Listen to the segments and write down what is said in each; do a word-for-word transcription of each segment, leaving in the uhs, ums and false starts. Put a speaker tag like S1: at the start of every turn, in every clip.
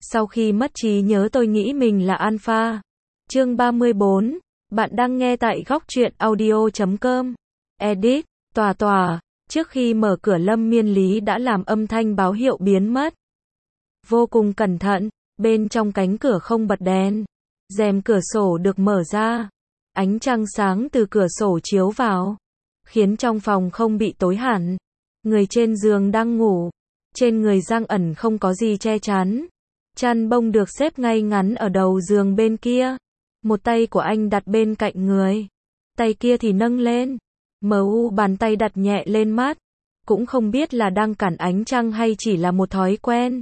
S1: Sau khi mất trí nhớ tôi nghĩ mình là alpha. Chương ba mươi bốn. Bạn đang nghe tại góc truyện audio chấm com. Edit. Tòa tòa. Trước khi mở cửa Lâm Miên Lý đã làm âm thanh báo hiệu biến mất. Vô cùng cẩn thận, bên trong cánh cửa không bật đèn. Rèm cửa sổ được mở ra. Ánh trăng sáng từ cửa sổ chiếu vào, khiến trong phòng không bị tối hẳn. Người trên giường đang ngủ. Trên người Giang ẩn không có gì che chắn. Chăn bông được xếp ngay ngắn ở đầu giường bên kia. Một tay của anh đặt bên cạnh người. Tay kia thì nâng lên. Mờ u bàn tay đặt nhẹ lên mắt. Cũng không biết là đang cản ánh trăng hay chỉ là một thói quen.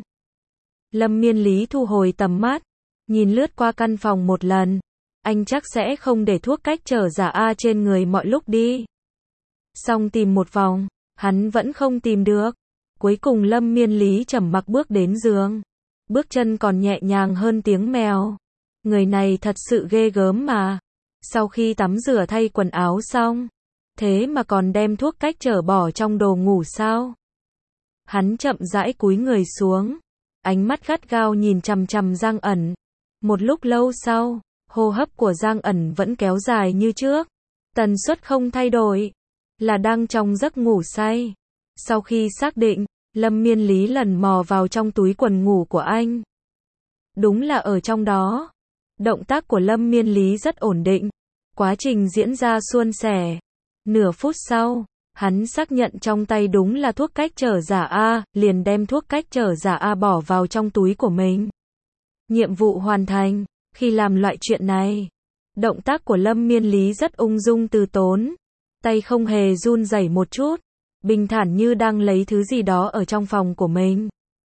S1: Lâm Miên Lý thu hồi tầm mắt. Nhìn lướt qua căn phòng một lần. Anh chắc sẽ không để thuốc cách trở giả A trên người mọi lúc đi. Xong tìm một vòng, hắn vẫn không tìm được. Cuối cùng Lâm Miên Lý trầm mặc bước đến giường. Bước chân còn nhẹ nhàng hơn tiếng mèo. Người này thật sự ghê gớm mà. Sau khi tắm rửa thay quần áo xong, thế mà còn đem thuốc cách trở bỏ trong đồ ngủ sao? Hắn chậm rãi cúi người xuống. Ánh mắt gắt gao nhìn chằm chằm Giang ẩn. Một lúc lâu sau, hô hấp của Giang ẩn vẫn kéo dài như trước. Tần suất không thay đổi. Là đang trong giấc ngủ say. Sau khi xác định, Lâm Miên Lý lần mò vào trong túi quần ngủ của anh. Đúng là ở trong đó. Động tác của Lâm Miên Lý rất ổn định. Quá trình diễn ra suôn sẻ. Nửa phút sau, hắn xác nhận trong tay đúng là thuốc cách trở giả A, liền đem thuốc cách trở giả A bỏ vào trong túi của mình. Nhiệm vụ hoàn thành. Khi làm loại chuyện này, động tác của Lâm Miên Lý rất ung dung từ tốn. Tay không hề run rẩy một chút. Bình thản như đang lấy thứ gì đó ở trong phòng của mình.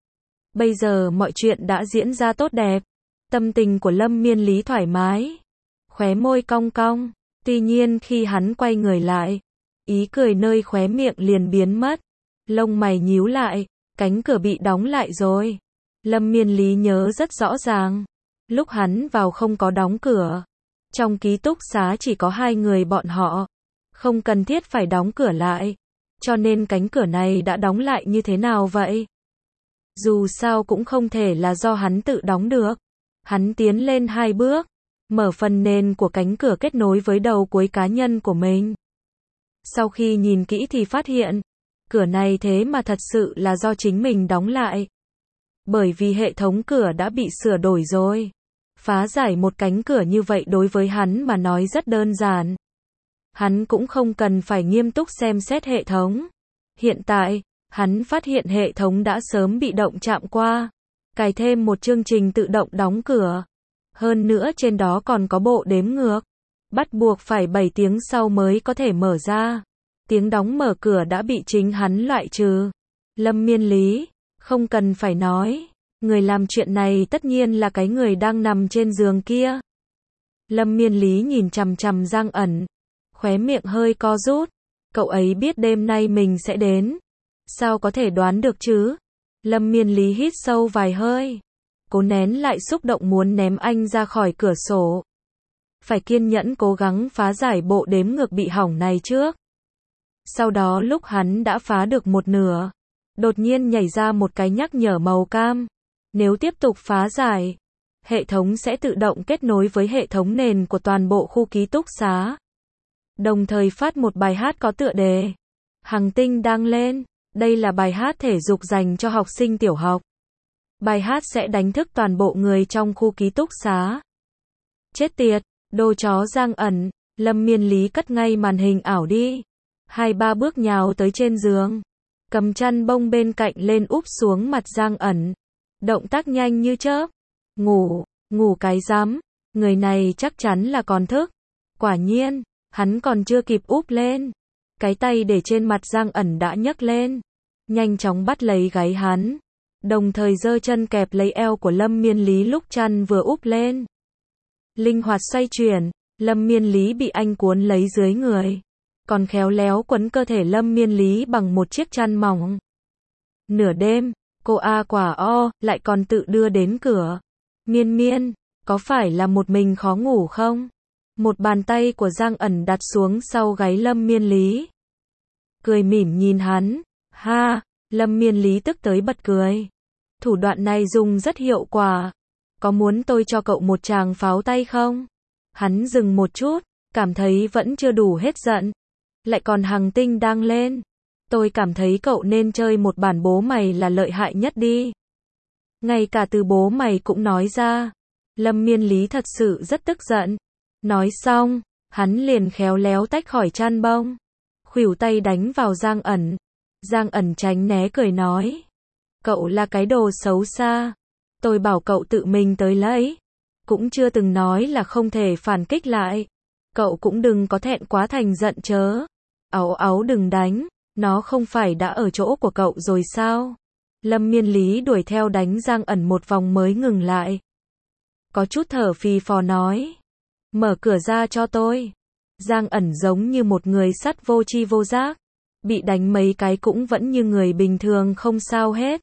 S1: Bây giờ mọi chuyện đã diễn ra tốt đẹp. Tâm tình của Lâm Miên Lý thoải mái. Khóe môi cong cong. Tuy nhiên khi hắn quay người lại, ý cười nơi khóe miệng liền biến mất. Lông mày nhíu lại. Cánh cửa bị đóng lại rồi. Lâm Miên Lý nhớ rất rõ ràng. Lúc hắn vào không có đóng cửa. Trong ký túc xá chỉ có hai người bọn họ. Không cần thiết phải đóng cửa lại. Cho nên cánh cửa này đã đóng lại như thế nào vậy? Dù sao cũng không thể là do hắn tự đóng được. Hắn tiến lên hai bước. Mở phần nền của cánh cửa kết nối với đầu cuối cá nhân của mình. Sau khi nhìn kỹ thì phát hiện. Cửa này thế mà thật sự là do chính mình đóng lại. Bởi vì hệ thống cửa đã bị sửa đổi rồi. Phá giải một cánh cửa như vậy đối với hắn mà nói rất đơn giản. Hắn cũng không cần phải nghiêm túc xem xét hệ thống. Hiện tại, hắn phát hiện hệ thống đã sớm bị động chạm qua. Cài thêm một chương trình tự động đóng cửa. Hơn nữa trên đó còn có bộ đếm ngược. Bắt buộc phải bảy tiếng sau mới có thể mở ra. Tiếng đóng mở cửa đã bị chính hắn loại trừ. Lâm Miên Lý, không cần phải nói. Người làm chuyện này tất nhiên là cái người đang nằm trên giường kia. Lâm Miên Lý nhìn chằm chằm Giang ẩn. Khóe miệng hơi co rút. Cậu ấy biết đêm nay mình sẽ đến. Sao có thể đoán được chứ? Lâm Miên Lý hít sâu vài hơi. Cố nén lại xúc động muốn ném anh ra khỏi cửa sổ. Phải kiên nhẫn cố gắng phá giải bộ đếm ngược bị hỏng này trước. Sau đó lúc hắn đã phá được một nửa, đột nhiên nhảy ra một cái nhắc nhở màu cam. Nếu tiếp tục phá giải, hệ thống sẽ tự động kết nối với hệ thống nền của toàn bộ khu ký túc xá. Đồng thời phát một bài hát có tựa đề Hằng Tinh đang lên. Đây là bài hát thể dục dành cho học sinh tiểu học. Bài hát sẽ đánh thức toàn bộ người trong khu ký túc xá. Chết tiệt, đồ chó Giang ẩn. Lâm Miên Lý cất ngay màn hình ảo đi. Hai ba bước nhào tới trên giường. Cầm chăn bông bên cạnh lên úp xuống mặt Giang ẩn. Động tác nhanh như chớp. Ngủ, ngủ cái rắm. Người này chắc chắn là còn thức. Quả nhiên, hắn còn chưa kịp úp lên. Cái tay để trên mặt Giang ẩn đã nhấc lên. Nhanh chóng bắt lấy gáy hắn. Đồng thời giơ chân kẹp lấy eo của Lâm Miên Lý lúc chăn vừa úp lên. Linh hoạt xoay chuyển, Lâm Miên Lý bị anh cuốn lấy dưới người. Còn khéo léo quấn cơ thể Lâm Miên Lý bằng một chiếc chăn mỏng. Nửa đêm, cô A quả o, lại còn tự đưa đến cửa. Miên Miên, có phải là một mình khó ngủ không? Một bàn tay của Giang ẩn đặt xuống sau gáy Lâm Miên Lý. Cười mỉm nhìn hắn. Ha, Lâm Miên Lý tức tới bật cười. Thủ đoạn này dùng rất hiệu quả. Có muốn tôi cho cậu một tràng pháo tay không? Hắn dừng một chút, cảm thấy vẫn chưa đủ hết giận. Lại còn Hằng Tinh đang lên. Tôi cảm thấy cậu nên chơi một bản bố mày là lợi hại nhất đi. Ngay cả từ bố mày cũng nói ra. Lâm Miên Lý thật sự rất tức giận. Nói xong, hắn liền khéo léo tách khỏi chăn bông. Khuỷu tay đánh vào Giang ẩn. Giang ẩn tránh né cười nói. Cậu là cái đồ xấu xa. Tôi bảo cậu tự mình tới lấy. Cũng chưa từng nói là không thể phản kích lại. Cậu cũng đừng có thẹn quá thành giận chớ. Áu áu đừng đánh. Nó không phải đã ở chỗ của cậu rồi sao? Lâm Miên Lý đuổi theo đánh Giang ẩn một vòng mới ngừng lại. Có chút thở phì phò nói. Mở cửa ra cho tôi. Giang ẩn giống như một người sắt vô tri vô giác. Bị đánh mấy cái cũng vẫn như người bình thường không sao hết.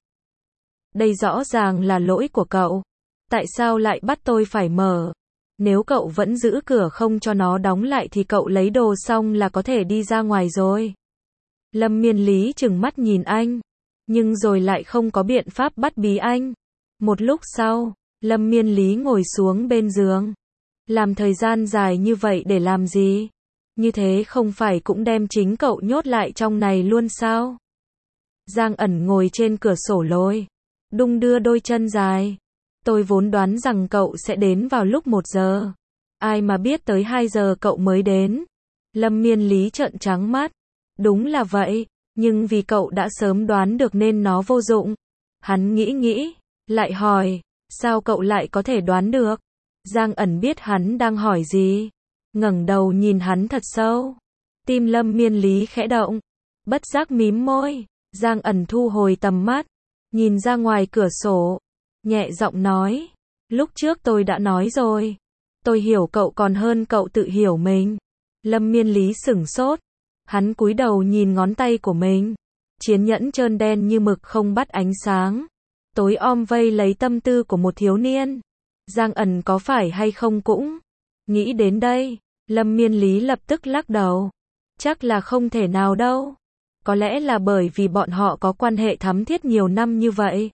S1: Đây rõ ràng là lỗi của cậu. Tại sao lại bắt tôi phải mở? Nếu cậu vẫn giữ cửa không cho nó đóng lại thì cậu lấy đồ xong là có thể đi ra ngoài rồi. Lâm Miên Lý trừng mắt nhìn anh. Nhưng rồi lại không có biện pháp bắt bí anh. Một lúc sau, Lâm Miên Lý ngồi xuống bên giường. Làm thời gian dài như vậy để làm gì? Như thế không phải cũng đem chính cậu nhốt lại trong này luôn sao? Giang ẩn ngồi trên cửa sổ lôi. Đung đưa đôi chân dài. Tôi vốn đoán rằng cậu sẽ đến vào lúc một giờ. Ai mà biết tới hai giờ cậu mới đến. Lâm Miên Lý trợn trắng mắt. Đúng là vậy, nhưng vì cậu đã sớm đoán được nên nó vô dụng. Hắn nghĩ nghĩ, lại hỏi, sao cậu lại có thể đoán được? Giang ẩn biết hắn đang hỏi gì. Ngẩng đầu nhìn hắn thật sâu. Tim Lâm Miên Lý khẽ động. Bất giác mím môi. Giang ẩn thu hồi tầm mắt. Nhìn ra ngoài cửa sổ. Nhẹ giọng nói. Lúc trước tôi đã nói rồi. Tôi hiểu cậu còn hơn cậu tự hiểu mình. Lâm Miên Lý sửng sốt. Hắn cúi đầu nhìn ngón tay của mình. Chiến nhẫn trơn đen như mực không bắt ánh sáng. Tối om vây lấy tâm tư của một thiếu niên. Giang ẩn có phải hay không cũng. Nghĩ đến đây, Lâm Miên Lý lập tức lắc đầu. Chắc là không thể nào đâu. Có lẽ là bởi vì bọn họ có quan hệ thắm thiết nhiều năm như vậy.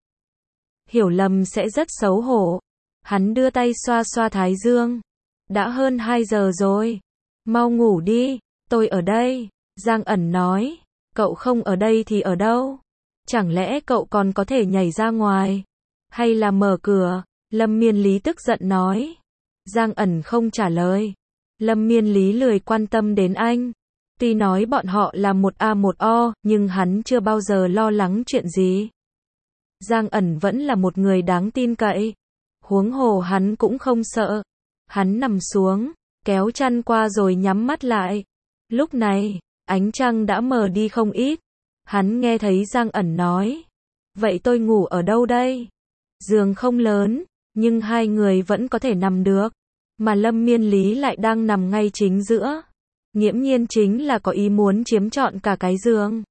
S1: Hiểu lầm sẽ rất xấu hổ. Hắn đưa tay xoa xoa thái dương. Đã hơn hai giờ rồi. Mau ngủ đi, tôi ở đây. Giang ẩn nói. Cậu không ở đây thì ở đâu? Chẳng lẽ cậu còn có thể nhảy ra ngoài? Hay là mở cửa? Lâm Miên Lý tức giận nói. Giang ẩn không trả lời. Lâm Miên Lý lười quan tâm đến anh. Tuy nói bọn họ là một A một O, nhưng hắn chưa bao giờ lo lắng chuyện gì. Giang ẩn vẫn là một người đáng tin cậy. Huống hồ hắn cũng không sợ. Hắn nằm xuống, kéo chăn qua rồi nhắm mắt lại. Lúc này, ánh trăng đã mờ đi không ít. Hắn nghe thấy Giang ẩn nói. Vậy tôi ngủ ở đâu đây? Giường không lớn, nhưng hai người vẫn có thể nằm được. Mà Lâm Miên Lý lại đang nằm ngay chính giữa. Nghiễm nhiên chính là có ý muốn chiếm trọn cả cái giường.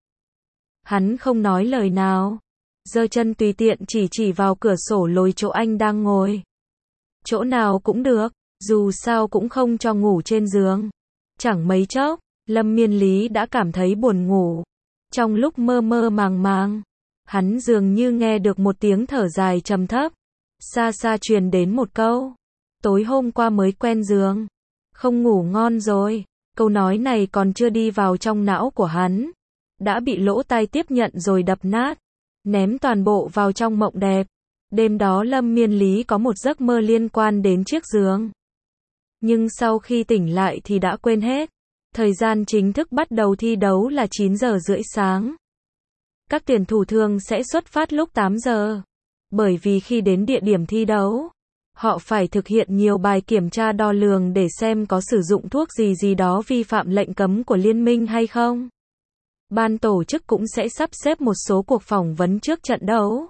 S1: Hắn không nói lời nào. Giơ chân tùy tiện chỉ chỉ vào cửa sổ lối chỗ anh đang ngồi. Chỗ nào cũng được, dù sao cũng không cho ngủ trên giường. Chẳng mấy chốc, Lâm Miên Lý đã cảm thấy buồn ngủ. Trong lúc mơ mơ màng màng, hắn dường như nghe được một tiếng thở dài trầm thấp. Xa xa truyền đến một câu. Tối hôm qua mới quen giường. Không ngủ ngon rồi. Câu nói này còn chưa đi vào trong não của hắn. Đã bị lỗ tai tiếp nhận rồi đập nát. Ném toàn bộ vào trong mộng đẹp. Đêm đó Lâm Miên Lý có một giấc mơ liên quan đến chiếc giường. Nhưng sau khi tỉnh lại thì đã quên hết. Thời gian chính thức bắt đầu thi đấu là chín giờ rưỡi sáng. Các tuyển thủ thường sẽ xuất phát lúc tám giờ. Bởi vì khi đến địa điểm thi đấu, họ phải thực hiện nhiều bài kiểm tra đo lường để xem có sử dụng thuốc gì gì đó vi phạm lệnh cấm của liên minh hay không. Ban tổ chức cũng sẽ sắp xếp một số cuộc phỏng vấn trước trận đấu.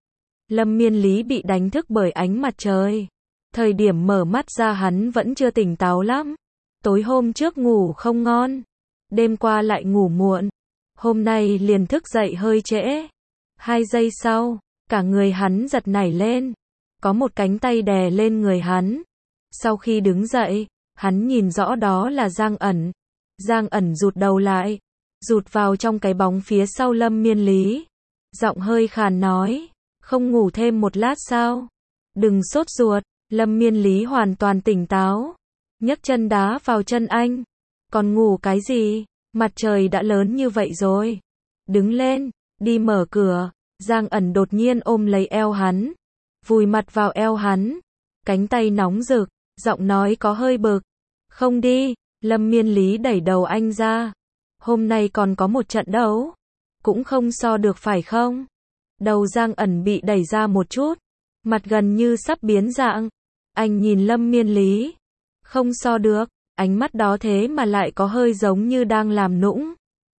S1: Lâm Miên Lý bị đánh thức bởi ánh mặt trời. Thời điểm mở mắt ra hắn vẫn chưa tỉnh táo lắm. Tối hôm trước ngủ không ngon. Đêm qua lại ngủ muộn. Hôm nay liền thức dậy hơi trễ. Hai giây sau, cả người hắn giật nảy lên. Có một cánh tay đè lên người hắn. Sau khi đứng dậy, hắn nhìn rõ đó là Giang ẩn. Giang ẩn rụt đầu lại. Rụt vào trong cái bóng phía sau Lâm Miên Lý. Giọng hơi khàn nói. Không ngủ thêm một lát sao? Đừng sốt ruột, Lâm Miên Lý hoàn toàn tỉnh táo. Nhấc chân đá vào chân anh. Còn ngủ cái gì? Mặt trời đã lớn như vậy rồi. Đứng lên, đi mở cửa. Giang ẩn đột nhiên ôm lấy eo hắn. Vùi mặt vào eo hắn. Cánh tay nóng rực, giọng nói có hơi bực. Không đi, Lâm Miên Lý đẩy đầu anh ra. Hôm nay còn có một trận đấu. Cũng không so được phải không? Đầu Giang ẩn bị đẩy ra một chút. Mặt gần như sắp biến dạng. Anh nhìn Lâm Miên Lý. Không so được, ánh mắt đó thế mà lại có hơi giống như đang làm nũng.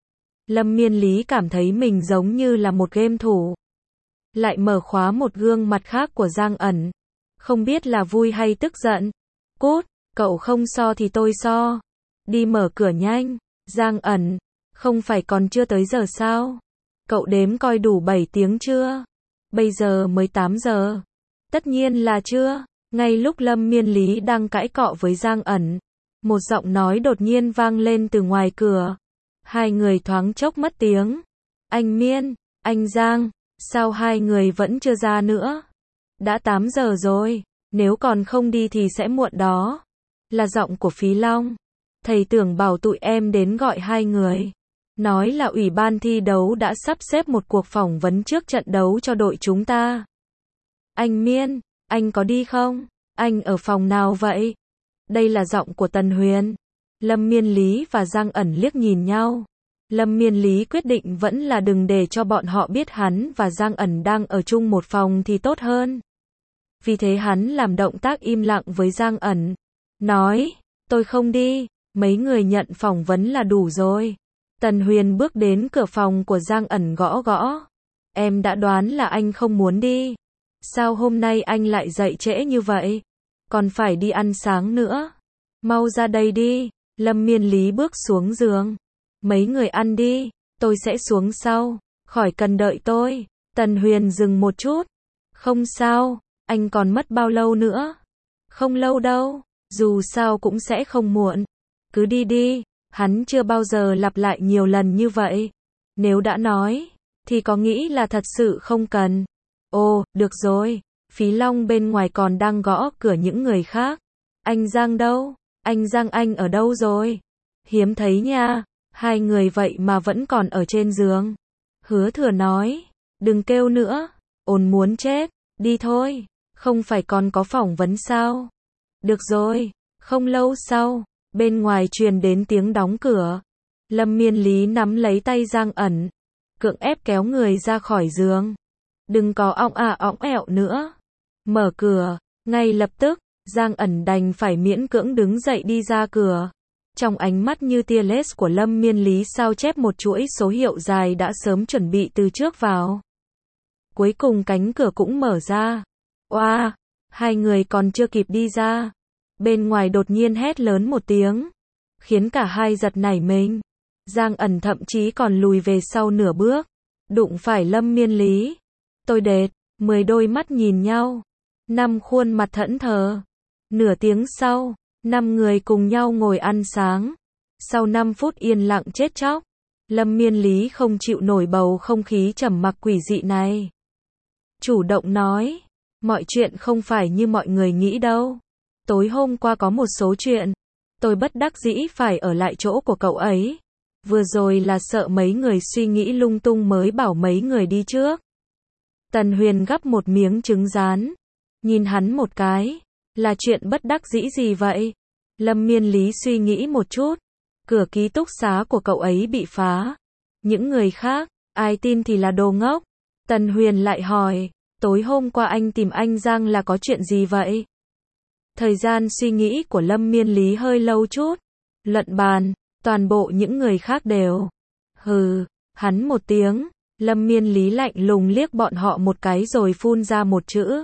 S1: Lâm Miên Lý cảm thấy mình giống như là một game thủ. Lại mở khóa một gương mặt khác của Giang ẩn. Không biết là vui hay tức giận. Cút, cậu không so thì tôi so. Đi mở cửa nhanh. Giang ẩn, không phải còn chưa tới giờ sao? Cậu đếm coi đủ bảy tiếng chưa? Bây giờ mới tám giờ. Tất nhiên là chưa. Ngay lúc Lâm Miên Lý đang cãi cọ với Giang ẩn, một giọng nói đột nhiên vang lên từ ngoài cửa. Hai người thoáng chốc mất tiếng. Anh Miên, anh Giang, sao hai người vẫn chưa ra nữa? Đã tám giờ rồi, nếu còn không đi thì sẽ muộn đó. Là giọng của Phí Long. Thầy tưởng bảo tụi em đến gọi hai người. Nói là ủy ban thi đấu đã sắp xếp một cuộc phỏng vấn trước trận đấu cho đội chúng ta. Anh Miên, anh có đi không? Anh ở phòng nào vậy? Đây là giọng của Tần Huyền. Lâm Miên Lý và Giang ẩn liếc nhìn nhau. Lâm Miên Lý quyết định vẫn là đừng để cho bọn họ biết hắn và Giang ẩn đang ở chung một phòng thì tốt hơn. Vì thế hắn làm động tác im lặng với Giang ẩn. Nói, tôi không đi, mấy người nhận phỏng vấn là đủ rồi. Tần Huyền bước đến cửa phòng của Giang ẩn gõ gõ. Em đã đoán là anh không muốn đi. Sao hôm nay anh lại dậy trễ như vậy? Còn phải đi ăn sáng nữa. Mau ra đây đi. Lâm Miên Lý bước xuống giường. Mấy người ăn đi, tôi sẽ xuống sau. Khỏi cần đợi tôi. Tần Huyền dừng một chút. Không sao, anh còn mất bao lâu nữa? Không lâu đâu, dù sao cũng sẽ không muộn. Cứ đi đi. Hắn chưa bao giờ lặp lại nhiều lần như vậy. Nếu đã nói, thì có nghĩ là thật sự không cần. Ồ, được rồi. Phí Long bên ngoài còn đang gõ cửa những người khác. Anh Giang đâu? Anh Giang anh ở đâu rồi? Hiếm thấy nha. Hai người vậy mà vẫn còn ở trên giường. Hứa Thừa nói. Đừng kêu nữa. Ồn muốn chết. Đi thôi. Không phải còn có phỏng vấn sao? Được rồi. Không lâu sau, bên ngoài truyền đến tiếng đóng cửa. Lâm Miên Lý nắm lấy tay Giang ẩn. Cưỡng ép kéo người ra khỏi giường. Đừng có ong à ong ẹo nữa. Mở cửa. Ngay lập tức, Giang ẩn đành phải miễn cưỡng đứng dậy đi ra cửa. Trong ánh mắt như tia laser của Lâm Miên Lý sao chép một chuỗi số hiệu dài đã sớm chuẩn bị từ trước vào. Cuối cùng cánh cửa cũng mở ra. Oa, hai người còn chưa kịp đi ra. Bên ngoài đột nhiên hét lớn một tiếng. Khiến cả hai giật nảy mình. Giang ẩn thậm chí còn lùi về sau nửa bước. Đụng phải Lâm Miên Lý. Tôi đệt, mười đôi mắt nhìn nhau. Năm khuôn mặt thẫn thờ. Nửa tiếng sau, năm người cùng nhau ngồi ăn sáng. Sau năm phút yên lặng chết chóc, Lâm Miên Lý không chịu nổi bầu không khí trầm mặc quỷ dị này. Chủ động nói, mọi chuyện không phải như mọi người nghĩ đâu. Tối hôm qua có một số chuyện, tôi bất đắc dĩ phải ở lại chỗ của cậu ấy. Vừa rồi là sợ mấy người suy nghĩ lung tung mới bảo mấy người đi trước. Tần Huyền gắp một miếng trứng rán. Nhìn hắn một cái. Là chuyện bất đắc dĩ gì vậy? Lâm Miên Lý suy nghĩ một chút. Cửa ký túc xá của cậu ấy bị phá. Những người khác, ai tin thì là đồ ngốc. Tần Huyền lại hỏi. Tối hôm qua anh tìm anh Giang là có chuyện gì vậy? Thời gian suy nghĩ của Lâm Miên Lý hơi lâu chút. Luận bàn, toàn bộ những người khác đều. Hừ, hắn một tiếng. Lâm Miên Lý lạnh lùng liếc bọn họ một cái rồi phun ra một chữ.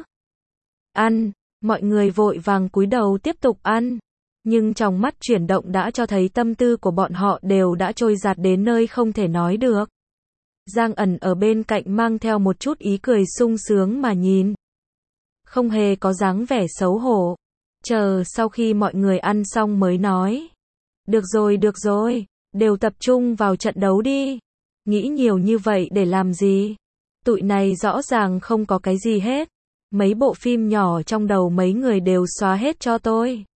S1: Ăn, mọi người vội vàng cúi đầu tiếp tục ăn. Nhưng trong mắt chuyển động đã cho thấy tâm tư của bọn họ đều đã trôi dạt đến nơi không thể nói được. Giang ẩn ở bên cạnh mang theo một chút ý cười sung sướng mà nhìn. Không hề có dáng vẻ xấu hổ. Chờ sau khi mọi người ăn xong mới nói. Được rồi được rồi, đều tập trung vào trận đấu đi. Nghĩ nhiều như vậy để làm gì? Tụi này rõ ràng không có cái gì hết. Mấy bộ phim nhỏ trong đầu mấy người đều xóa hết cho tôi.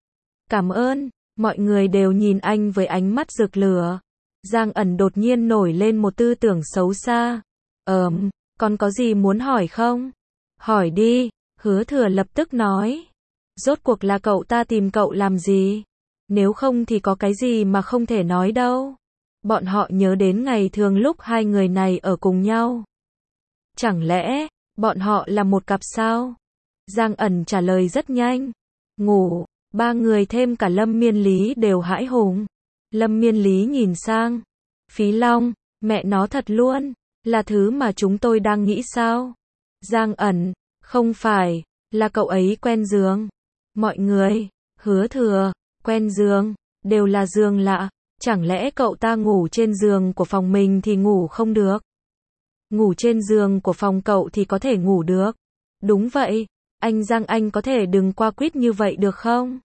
S1: Cảm ơn. Mọi người đều nhìn anh với ánh mắt rực lửa. Giang ẩn đột nhiên nổi lên một tư tưởng xấu xa. Ờm, còn có gì muốn hỏi không? Hỏi đi. Hứa Thừa lập tức nói. Rốt cuộc là cậu ta tìm cậu làm gì? Nếu không thì có cái gì mà không thể nói đâu. Bọn họ nhớ đến ngày thường lúc hai người này ở cùng nhau. Chẳng lẽ, bọn họ là một cặp sao? Giang ẩn trả lời rất nhanh. Ngủ, ba người thêm cả Lâm Miên Lý đều hãi hùng. Lâm Miên Lý nhìn sang. Phí Long, mẹ nó thật luôn, là thứ mà chúng tôi đang nghĩ sao? Giang ẩn, không phải, là cậu ấy quen giường. Mọi người, Hứa Thừa, quen giường, đều là giường lạ. Chẳng lẽ cậu ta ngủ trên giường của phòng mình thì ngủ không được? Ngủ trên giường của phòng cậu thì có thể ngủ được. Đúng vậy, anh Giang anh có thể đừng qua quýt như vậy được không?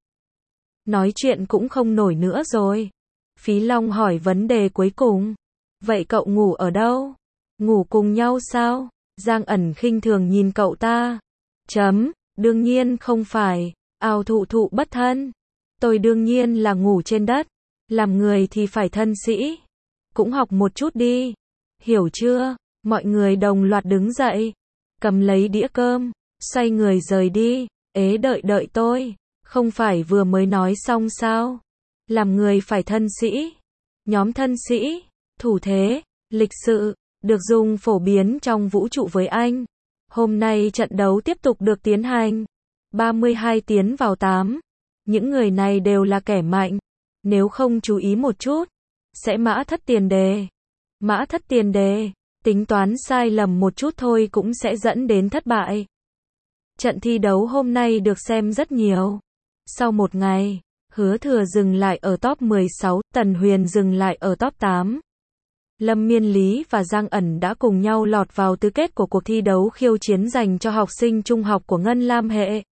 S1: Nói chuyện cũng không nổi nữa rồi. Phí Long hỏi vấn đề cuối cùng. Vậy cậu ngủ ở đâu? Ngủ cùng nhau sao? Giang ẩn khinh thường nhìn cậu ta. Chấm, đương nhiên không phải, ào thụ thụ bất thân. Tôi đương nhiên là ngủ trên đất. Làm người thì phải thân sĩ. Cũng học một chút đi. Hiểu chưa? Mọi người đồng loạt đứng dậy. Cầm lấy đĩa cơm. Xoay người rời đi. Ế đợi đợi tôi. Không phải vừa mới nói xong sao? Làm người phải thân sĩ. Nhóm thân sĩ. Thủ thế. Lịch sự. Được dùng phổ biến trong vũ trụ với anh. Hôm nay trận đấu tiếp tục được tiến hành. ba mươi hai tiến vào tám. Những người này đều là kẻ mạnh. Nếu không chú ý một chút, sẽ mã thất tiền đề. Mã thất tiền đề, tính toán sai lầm một chút thôi cũng sẽ dẫn đến thất bại. Trận thi đấu hôm nay được xem rất nhiều. Sau một ngày, Hứa Thừa dừng lại ở top mười sáu, Tần Huyền dừng lại ở top tám. Lâm Miên Lý và Giang ẩn đã cùng nhau lọt vào tứ kết của cuộc thi đấu khiêu chiến dành cho học sinh trung học của Ngân Lam hệ.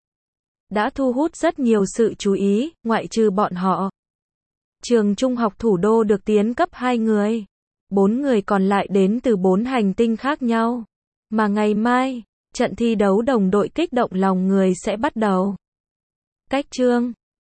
S1: Đã thu hút rất nhiều sự chú ý, ngoại trừ bọn họ. Trường trung học thủ đô được tiến cấp hai người. Bốn người còn lại đến từ bốn hành tinh khác nhau. Mà ngày mai, trận thi đấu đồng đội kích động lòng người sẽ bắt đầu. Cách chương